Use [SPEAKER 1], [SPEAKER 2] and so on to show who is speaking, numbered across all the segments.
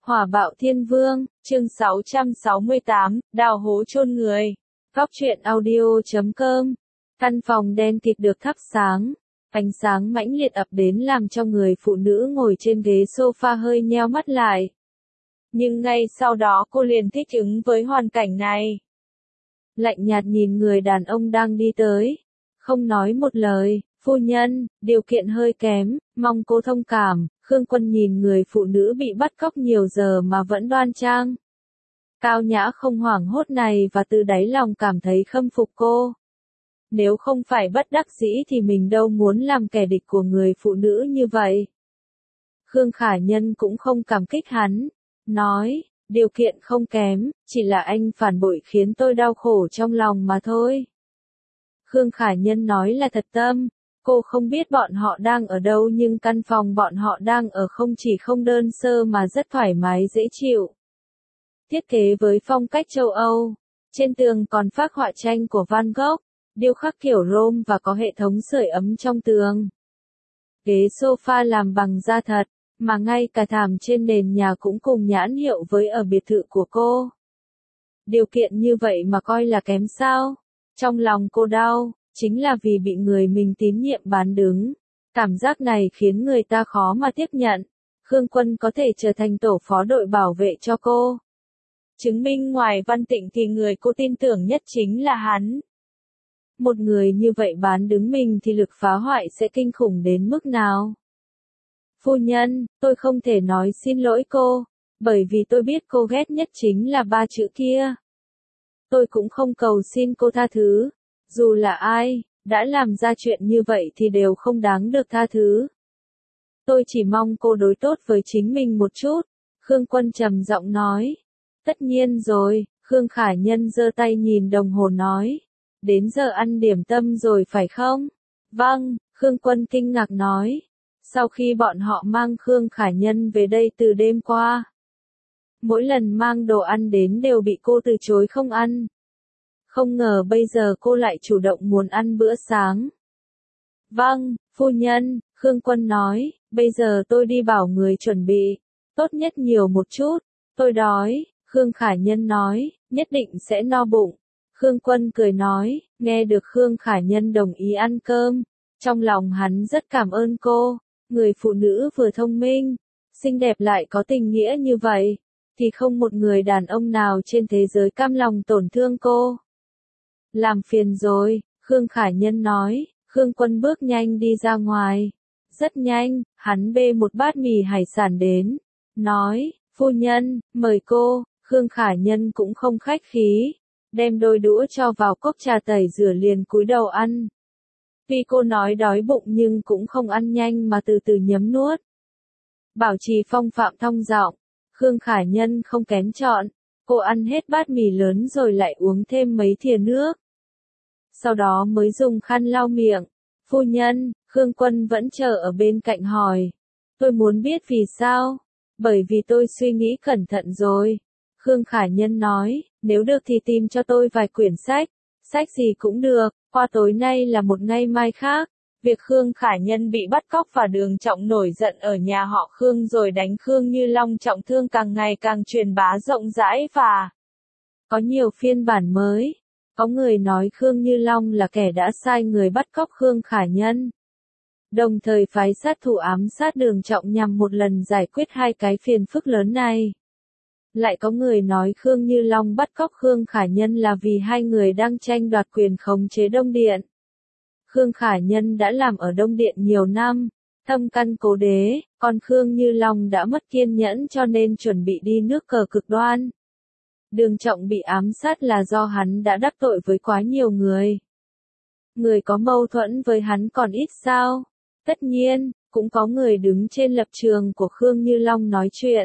[SPEAKER 1] Hỏa bạo thiên vương, chương 668, đào hố chôn người. Góc truyện audio.com. Căn phòng đen kịt được thắp sáng. Ánh sáng mãnh liệt ập đến làm cho người phụ nữ ngồi trên ghế sofa hơi nheo mắt lại. Nhưng ngay sau đó cô liền thích ứng với hoàn cảnh này. Lạnh nhạt nhìn người đàn ông đang đi tới. Không nói một lời, phu nhân, điều kiện hơi kém, mong cô thông cảm. Khương Quân nhìn người phụ nữ bị bắt cóc nhiều giờ mà vẫn đoan trang, cao nhã không hoảng hốt này và từ đáy lòng cảm thấy khâm phục cô. Nếu không phải bất đắc dĩ thì mình đâu muốn làm kẻ địch của người phụ nữ như vậy. Khương Khả Nhân cũng không cảm kích hắn, nói, điều kiện không kém, chỉ là anh phản bội khiến tôi đau khổ trong lòng mà thôi. Khương Khả Nhân nói là thật tâm. Cô không biết bọn họ đang ở đâu nhưng căn phòng bọn họ đang ở không chỉ không đơn sơ mà rất thoải mái dễ chịu. Thiết kế với phong cách châu Âu. Trên tường còn phác họa tranh của Van Gogh, điêu khắc kiểu Rome và có hệ thống sưởi ấm trong tường. Ghế sofa làm bằng da thật, mà ngay cả thảm trên nền nhà cũng cùng nhãn hiệu với ở biệt thự của cô. Điều kiện như vậy mà coi là kém sao? Trong lòng cô đau. Chính là vì bị người mình tín nhiệm bán đứng. Cảm giác này khiến người ta khó mà tiếp nhận. Khương Quân có thể trở thành tổ phó đội bảo vệ cho cô. Chứng minh ngoài Văn Tịnh thì người cô tin tưởng nhất chính là hắn. Một người như vậy bán đứng mình thì lực phá hoại sẽ kinh khủng đến mức nào? Phu nhân, tôi không thể nói xin lỗi cô, bởi vì tôi biết cô ghét nhất chính là ba chữ kia. Tôi cũng không cầu xin cô tha thứ. Dù là ai, đã làm ra chuyện như vậy thì đều không đáng được tha thứ. Tôi chỉ mong cô đối tốt với chính mình một chút. Khương Quân trầm giọng nói. Tất nhiên rồi, Khương Khả Nhân giơ tay nhìn đồng hồ nói. Đến giờ ăn điểm tâm rồi phải không? Vâng, Khương Quân kinh ngạc nói. Sau khi bọn họ mang Khương Khả Nhân về đây từ đêm qua. Mỗi lần mang đồ ăn đến đều bị cô từ chối không ăn. Không ngờ bây giờ cô lại chủ động muốn ăn bữa sáng. Vâng, phu nhân, Khương Quân nói, bây giờ tôi đi bảo người chuẩn bị. Tốt nhất nhiều một chút. Tôi đói, Khương Khả Nhân nói, nhất định sẽ no bụng. Khương Quân cười nói, nghe được Khương Khả Nhân đồng ý ăn cơm. Trong lòng hắn rất cảm ơn cô. Người phụ nữ vừa thông minh, xinh đẹp lại có tình nghĩa như vậy. Thì không một người đàn ông nào trên thế giới cam lòng tổn thương cô. Làm phiền rồi, Khương Khả Nhân nói. Khương Quân bước nhanh đi ra ngoài. Rất nhanh, hắn bê một bát mì hải sản đến. Nói, phu nhân, mời cô. Khương Khả Nhân cũng không khách khí. Đem đôi đũa cho vào cốc trà tẩy rửa liền cúi đầu ăn. Tuy cô nói đói bụng nhưng cũng không ăn nhanh mà từ từ nhấm nuốt. Bảo trì phong phạm thong dọng. Khương Khả Nhân không kén chọn. Cô ăn hết bát mì lớn rồi lại uống thêm mấy thìa nước. Sau đó mới dùng khăn lau miệng. Phu nhân, Khương Quân vẫn chờ ở bên cạnh hỏi. Tôi muốn biết vì sao? Bởi vì tôi suy nghĩ cẩn thận rồi. Khương Khả Nhân nói, nếu được thì tìm cho tôi vài quyển sách. Sách gì cũng được, qua tối nay là một ngày mai khác. Việc Khương Khả Nhân bị bắt cóc và Đường Trọng nổi giận ở nhà họ Khương rồi đánh Khương Như Long trọng thương càng ngày càng truyền bá rộng rãi và có nhiều phiên bản mới. Có người nói Khương Như Long là kẻ đã sai người bắt cóc Khương Khả Nhân. Đồng thời phái sát thủ ám sát Đường Trọng nhằm một lần giải quyết hai cái phiền phức lớn này. Lại có người nói Khương Như Long bắt cóc Khương Khả Nhân là vì hai người đang tranh đoạt quyền khống chế Đông Điện. Khương Khả Nhân đã làm ở Đông Điện nhiều năm, thâm căn cố đế, còn Khương Như Long đã mất kiên nhẫn cho nên chuẩn bị đi nước cờ cực đoan. Đường Trọng bị ám sát là do hắn đã đắc tội với quá nhiều người. Người có mâu thuẫn với hắn còn ít sao? Tất nhiên, cũng có người đứng trên lập trường của Khương Như Long nói chuyện.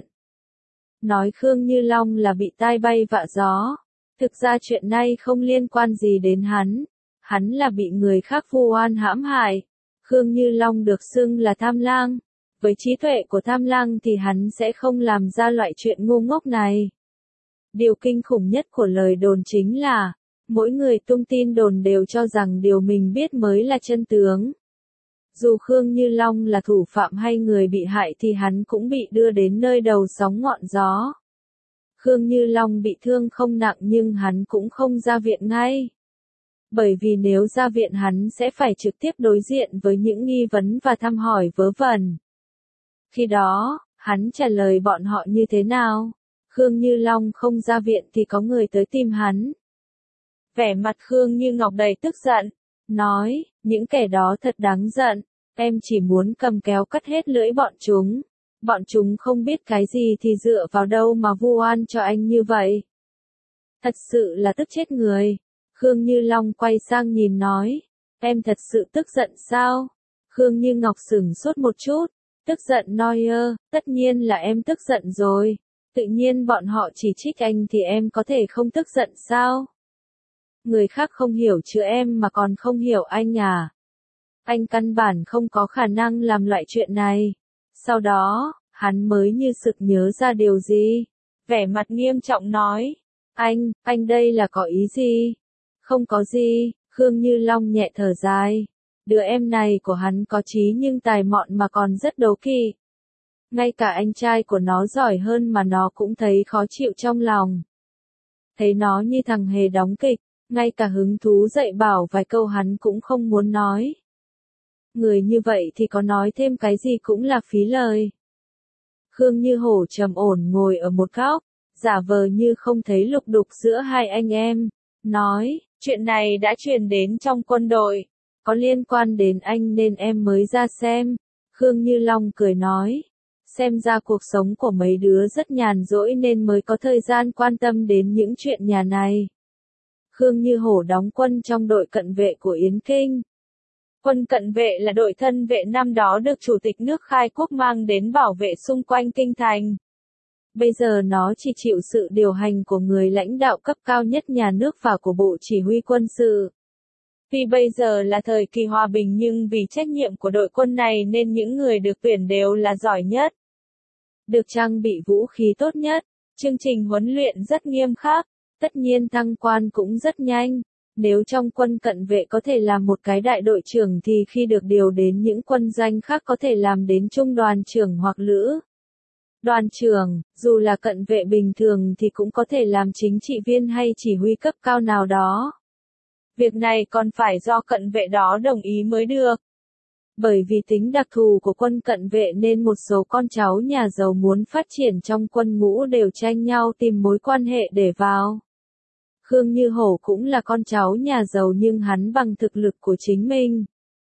[SPEAKER 1] Nói Khương Như Long là bị tai bay vạ gió. Thực ra chuyện này không liên quan gì đến hắn. Hắn là bị người khác vu oan hãm hại. Khương Như Long được xưng là tham lang. Với trí tuệ của tham lang thì hắn sẽ không làm ra loại chuyện ngu ngốc này. Điều kinh khủng nhất của lời đồn chính là, mỗi người tung tin đồn đều cho rằng điều mình biết mới là chân tướng. Dù Khương Như Long là thủ phạm hay người bị hại thì hắn cũng bị đưa đến nơi đầu sóng ngọn gió. Khương Như Long bị thương không nặng nhưng hắn cũng không ra viện ngay. Bởi vì nếu ra viện hắn sẽ phải trực tiếp đối diện với những nghi vấn và thăm hỏi vớ vẩn. Khi đó, hắn trả lời bọn họ như thế nào? Khương Như Long không ra viện thì có người tới tìm hắn. Vẻ mặt Khương Như Ngọc đầy tức giận, nói, những kẻ đó thật đáng giận, em chỉ muốn cầm kéo cắt hết lưỡi bọn chúng. Bọn chúng không biết cái gì thì dựa vào đâu mà vu oan cho anh như vậy. Thật sự là tức chết người. Khương Như Long quay sang nhìn nói, em thật sự tức giận sao? Khương Như Ngọc sửng sốt một chút, tức giận nói tất nhiên là em tức giận rồi. Tự nhiên bọn họ chỉ trích anh thì em có thể không tức giận sao? Người khác không hiểu chữ em mà còn không hiểu anh à? Anh căn bản không có khả năng làm loại chuyện này. Sau đó, hắn mới như sực nhớ ra điều gì. Vẻ mặt nghiêm trọng nói, anh đây là có ý gì? Không có gì, Khương Như Long nhẹ thở dài. Đứa em này của hắn có trí nhưng tài mọn mà còn rất đố kỵ. Ngay cả anh trai của nó giỏi hơn mà nó cũng thấy khó chịu trong lòng. Thấy nó như thằng hề đóng kịch, ngay cả hứng thú dạy bảo vài câu hắn cũng không muốn nói. Người như vậy thì có nói thêm cái gì cũng là phí lời. Khương Như Hổ trầm ổn ngồi ở một góc, giả vờ như không thấy lục đục giữa hai anh em, nói, chuyện này đã truyền đến trong quân đội, có liên quan đến anh nên em mới ra xem. Khương Như Long cười nói, xem ra cuộc sống của mấy đứa rất nhàn rỗi nên mới có thời gian quan tâm đến những chuyện nhà này. Khương Như Hổ đóng quân trong đội cận vệ của Yến Kinh. Quân cận vệ là đội thân vệ năm đó được Chủ tịch nước Khai Quốc mang đến bảo vệ xung quanh kinh thành. Bây giờ nó chỉ chịu sự điều hành của người lãnh đạo cấp cao nhất nhà nước và của Bộ Chỉ huy Quân sự. Vì bây giờ là thời kỳ hòa bình nhưng vì trách nhiệm của đội quân này nên những người được tuyển đều là giỏi nhất. Được trang bị vũ khí tốt nhất, chương trình huấn luyện rất nghiêm khắc, tất nhiên thăng quan cũng rất nhanh. Nếu trong quân cận vệ có thể làm một cái đại đội trưởng thì khi được điều đến những quân danh khác có thể làm đến trung đoàn trưởng hoặc lữ đoàn trưởng, dù là cận vệ bình thường thì cũng có thể làm chính trị viên hay chỉ huy cấp cao nào đó. Việc này còn phải do cận vệ đó đồng ý mới được. Bởi vì tính đặc thù của quân cận vệ nên một số con cháu nhà giàu muốn phát triển trong quân ngũ đều tranh nhau tìm mối quan hệ để vào. Khương Như Hổ cũng là con cháu nhà giàu nhưng hắn bằng thực lực của chính mình.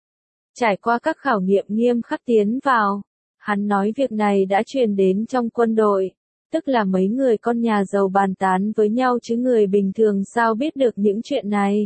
[SPEAKER 1] Trải qua các khảo nghiệm nghiêm khắc tiến vào, hắn nói việc này đã truyền đến trong quân đội, tức là mấy người con nhà giàu bàn tán với nhau chứ người bình thường sao biết được những chuyện này.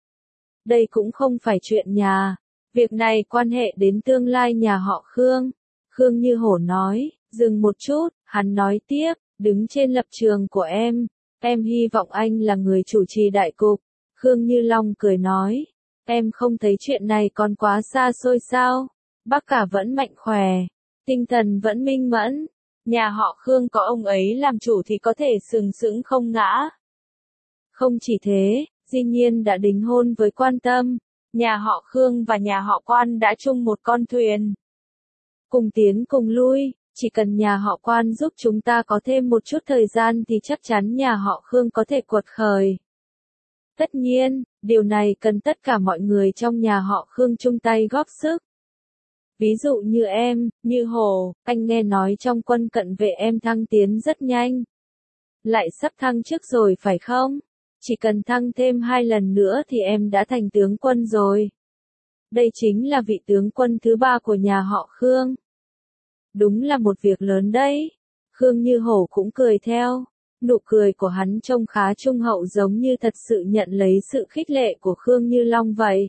[SPEAKER 1] Đây cũng không phải chuyện nhà, việc này quan hệ đến tương lai nhà họ Khương. Khương Như Hổ nói, dừng một chút, hắn nói tiếp, đứng trên lập trường của em hy vọng anh là người chủ trì đại cục. Khương Như Long cười nói, em không thấy chuyện này còn quá xa xôi sao? Bác cả vẫn mạnh khỏe, tinh thần vẫn minh mẫn. Nhà họ Khương có ông ấy làm chủ thì có thể sừng sững không ngã. Không chỉ thế, Di Nhiên đã đính hôn với Quan Tâm. Nhà họ Khương và nhà họ Quan đã chung một con thuyền. Cùng tiến cùng lui. Chỉ cần nhà họ Quan giúp chúng ta có thêm một chút thời gian thì chắc chắn nhà họ Khương có thể quật khởi. Tất nhiên, điều này cần tất cả mọi người trong nhà họ Khương chung tay góp sức. Ví dụ như em, Như Hổ, anh nghe nói trong quân cận vệ em thăng tiến rất nhanh. Lại sắp thăng chức rồi phải không? Chỉ cần thăng thêm 2 lần nữa thì em đã thành tướng quân rồi. Đây chính là vị tướng quân thứ 3 của nhà họ Khương. Đúng là một việc lớn đấy. Khương Như Hổ cũng cười theo. Nụ cười của hắn trông khá trung hậu giống như thật sự nhận lấy sự khích lệ của Khương Như Long vậy.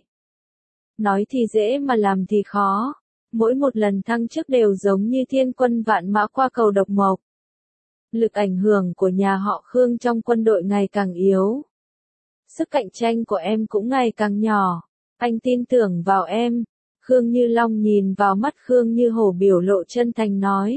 [SPEAKER 1] Nói thì dễ mà làm thì khó. Mỗi một lần thăng chức đều giống như thiên quân vạn mã qua cầu độc mộc. Lực ảnh hưởng của nhà họ Khương trong quân đội ngày càng yếu. Sức cạnh tranh của em cũng ngày càng nhỏ. Anh tin tưởng vào em. Khương Như Long nhìn vào mắt Khương Như Hổ biểu lộ chân thành nói.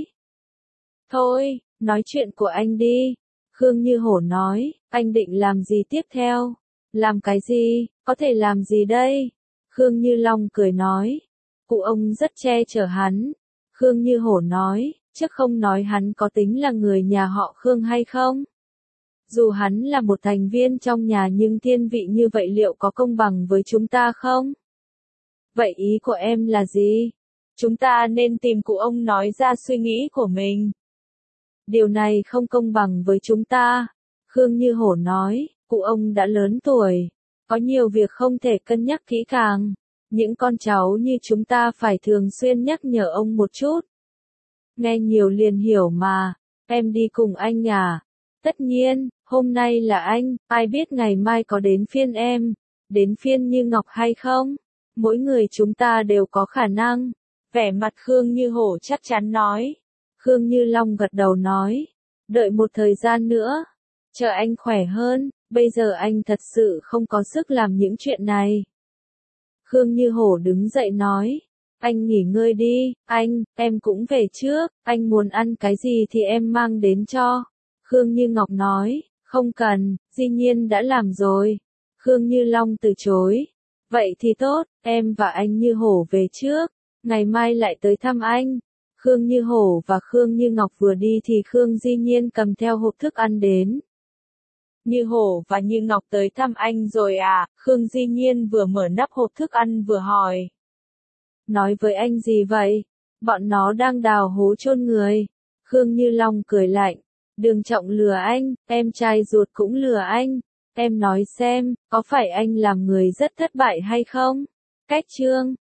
[SPEAKER 1] Thôi, nói chuyện của anh đi. Khương Như Hổ nói, anh định làm gì tiếp theo? Làm cái gì, có thể làm gì đây? Khương Như Long cười nói. Cụ ông rất che chở hắn. Khương Như Hổ nói, chứ không nói hắn có tính là người nhà họ Khương hay không. Dù hắn là một thành viên trong nhà nhưng thiên vị như vậy liệu có công bằng với chúng ta không? Vậy ý của em là gì? Chúng ta nên tìm cụ ông nói ra suy nghĩ của mình. Điều này không công bằng với chúng ta. Khương Như Hổ nói, cụ ông đã lớn tuổi. Có nhiều việc không thể cân nhắc kỹ càng. Những con cháu như chúng ta phải thường xuyên nhắc nhở ông một chút. Nghe nhiều liền hiểu mà. Em đi cùng anh à? Tất nhiên, hôm nay là anh, ai biết ngày mai có đến phiên em, đến phiên Như Ngọc hay không? Mỗi người chúng ta đều có khả năng. Vẻ mặt Khương Như Hổ chắc chắn nói. Khương Như Long gật đầu nói. Đợi một thời gian nữa. Chờ anh khỏe hơn, bây giờ anh thật sự không có sức làm những chuyện này. Khương Như Hổ đứng dậy nói. Anh nghỉ ngơi đi, em cũng về trước, anh muốn ăn cái gì thì em mang đến cho. Khương Như Ngọc nói, không cần, Di Nhiên đã làm rồi. Khương Như Long từ chối. Vậy thì tốt, em và anh Như Hổ về trước, ngày mai lại tới thăm anh. Khương Như Hổ và Khương Như Ngọc vừa đi thì Khương Di Nhiên cầm theo hộp thức ăn đến. Như Hổ và Như Ngọc tới thăm anh rồi à? Khương Di Nhiên vừa mở nắp hộp thức ăn vừa hỏi. Nói với anh gì vậy? Bọn nó đang đào hố chôn người. Khương Như Long cười lạnh. Đường Trọng lừa anh, em trai ruột cũng lừa anh. Em nói xem, có phải anh làm người rất thất bại hay không? Cách chương